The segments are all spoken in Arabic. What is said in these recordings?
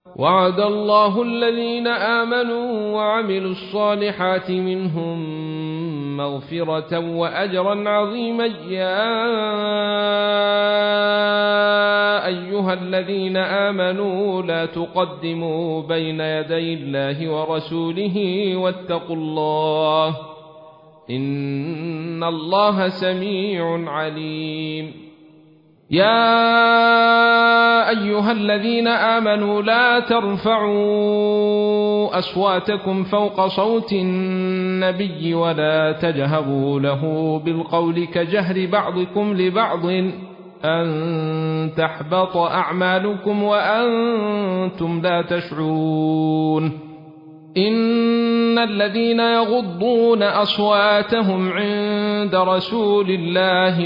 وعد الله الذين آمنوا وعملوا الصالحات منهم مغفرة وأجرا عظيما. يا أيها الذين آمنوا لا تقدموا بين يدي الله ورسوله واتقوا الله إن الله سميع عليم. يا أيها الذين آمنوا لا ترفعوا أصواتكم فوق صوت النبي ولا تجهروا له بالقول كجهر بعضكم لبعض أن تحبط أعمالكم وأنتم لا تشعرون. إن الذين يغضون أصواتهم عند رسول الله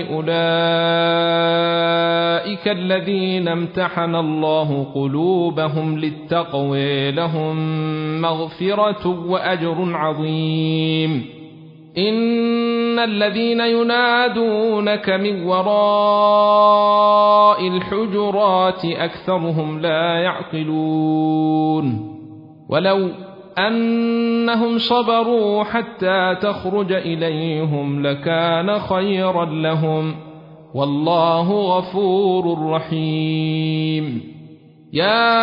أولئك الذين امتحن الله قلوبهم للتقوى لهم مغفرة وأجر عظيم. إن الذين ينادونك من وراء الحجرات أكثرهم لا يعقلون. ولو أنهم صبروا حتى تخرج إليهم لكان خيرا لهم والله غفور رحيم. يا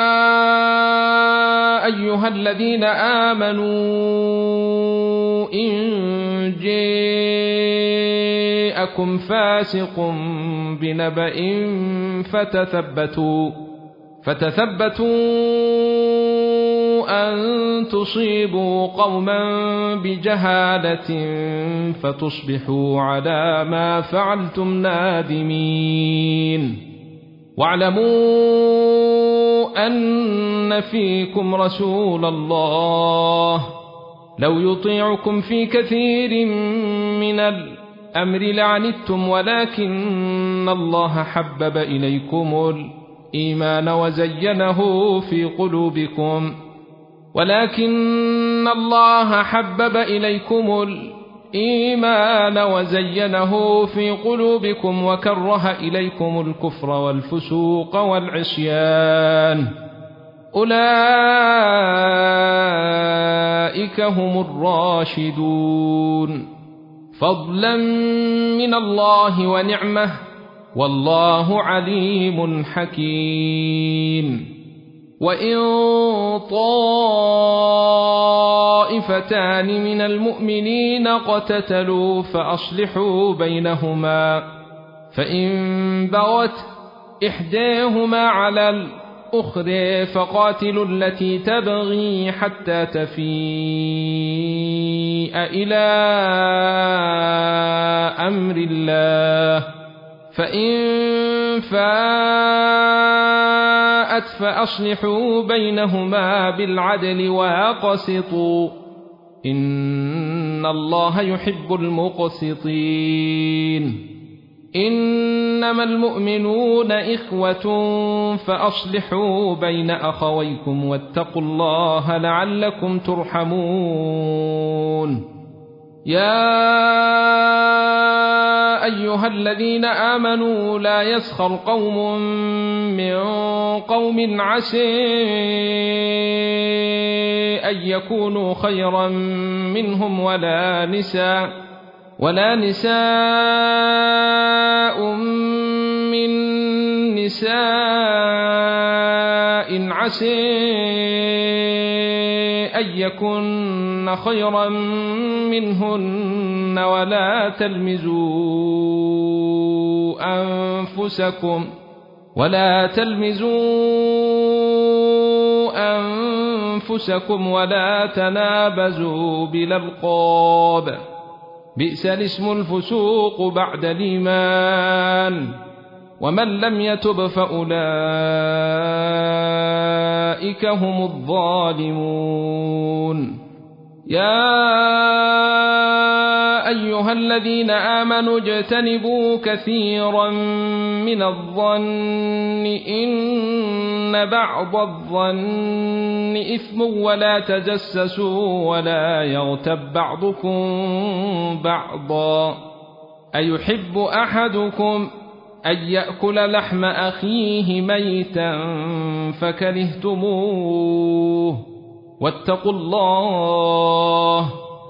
أيها الذين آمنوا إن جاءكم فاسق بنبأ فتثبتوا أن تصيبوا قوما بجهالة فتصبحوا على ما فعلتم نادمين. واعلموا أن فيكم رسول الله لو يطيعكم في كثير من الأمر لعنتم ولكن الله حبب إليكم الإيمان وزينه في قلوبكم وكره إليكم الكفر والفسوق والعصيان أولئك هم الراشدون فضلا من الله ونعمه والله عليم حكيم. وإن طائفتان من المؤمنين اقتتلوا فأصلحوا بينهما فإن بغت إحداهما على الأخرى فقاتلوا التي تبغي حتى تفيء إلى أمر الله فإن فاءت فأصلحوا بينهما بالعدل وأقسطوا إن الله يحب المقسطين. إنما المؤمنون إخوة فأصلحوا بين أخويكم واتقوا الله لعلكم ترحمون. يا أيها الذين آمنوا لا يسخر قوم من قوم عسى أن يكونوا خيرا منهم ولا نساء من نساء عسى أن يكن خيرا منهن ولا تلمزوا أنفسكم ولا تنابزوا بالألقاب بئس الاسم الفسوق بعد الإيمان ومن لم يتب فأولئك هم الظالمون. يا أيها الذين آمنوا اجتنبوا كثيرا من الظن إن بعض الظن إثم ولا تجسسوا ولا يغتب بعضكم بعضا أيحب أحدكم أن يأكل لحم أخيه ميتا فكرهتموه واتقوا الله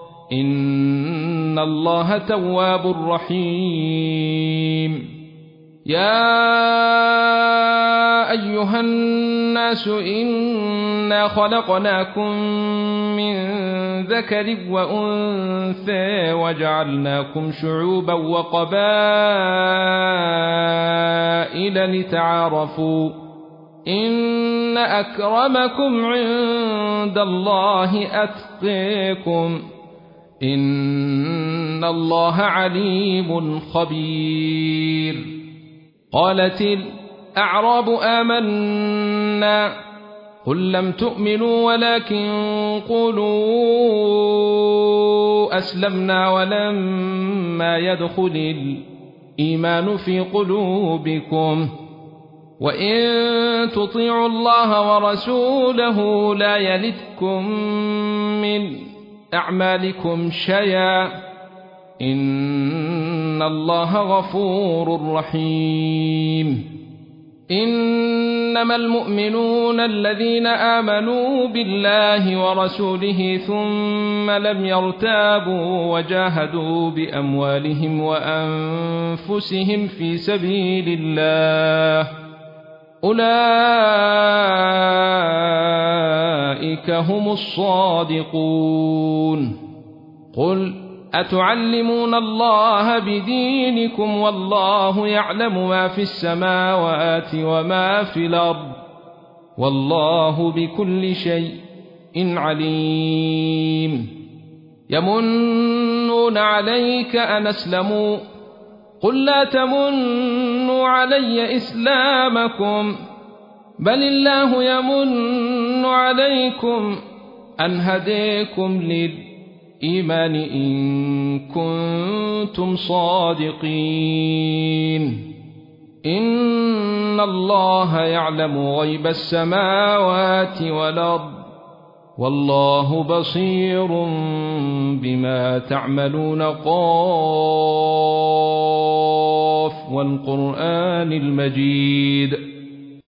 إن الله تواب رحيم يا أيها الناس إنا خلقناكم من ذكر وأنثى وجعلناكم شعوبا وقبائل لتعارفوا إن أكرمكم عند الله أتقاكم إن الله عليم خبير قالت الأعراب آمنا قل لم تؤمنوا ولكن قولوا أسلمنا ولما يدخل الإيمان في قلوبكم وإن تطيعوا الله ورسوله لا يلتكم من أعمالكم شيئا إن الله غفور رحيم إنما المؤمنون الذين آمنوا بالله ورسوله ثم لم يرتابوا وجاهدوا بأموالهم وأنفسهم في سبيل الله أولئك هم الصادقون قل أتعلمون الله بدينكم والله يعلم ما في السماوات وما في الأرض والله بكل شيء عليم يمنون عليك أن أسلموا قل لا تمنوا علي إسلامكم بل الله يمن عليكم أن هديكم للإيمان إن كنتم صادقين إن الله يعلم غيب السماوات والأرض والله بصير بما تعملون قاف والقرآن المجيد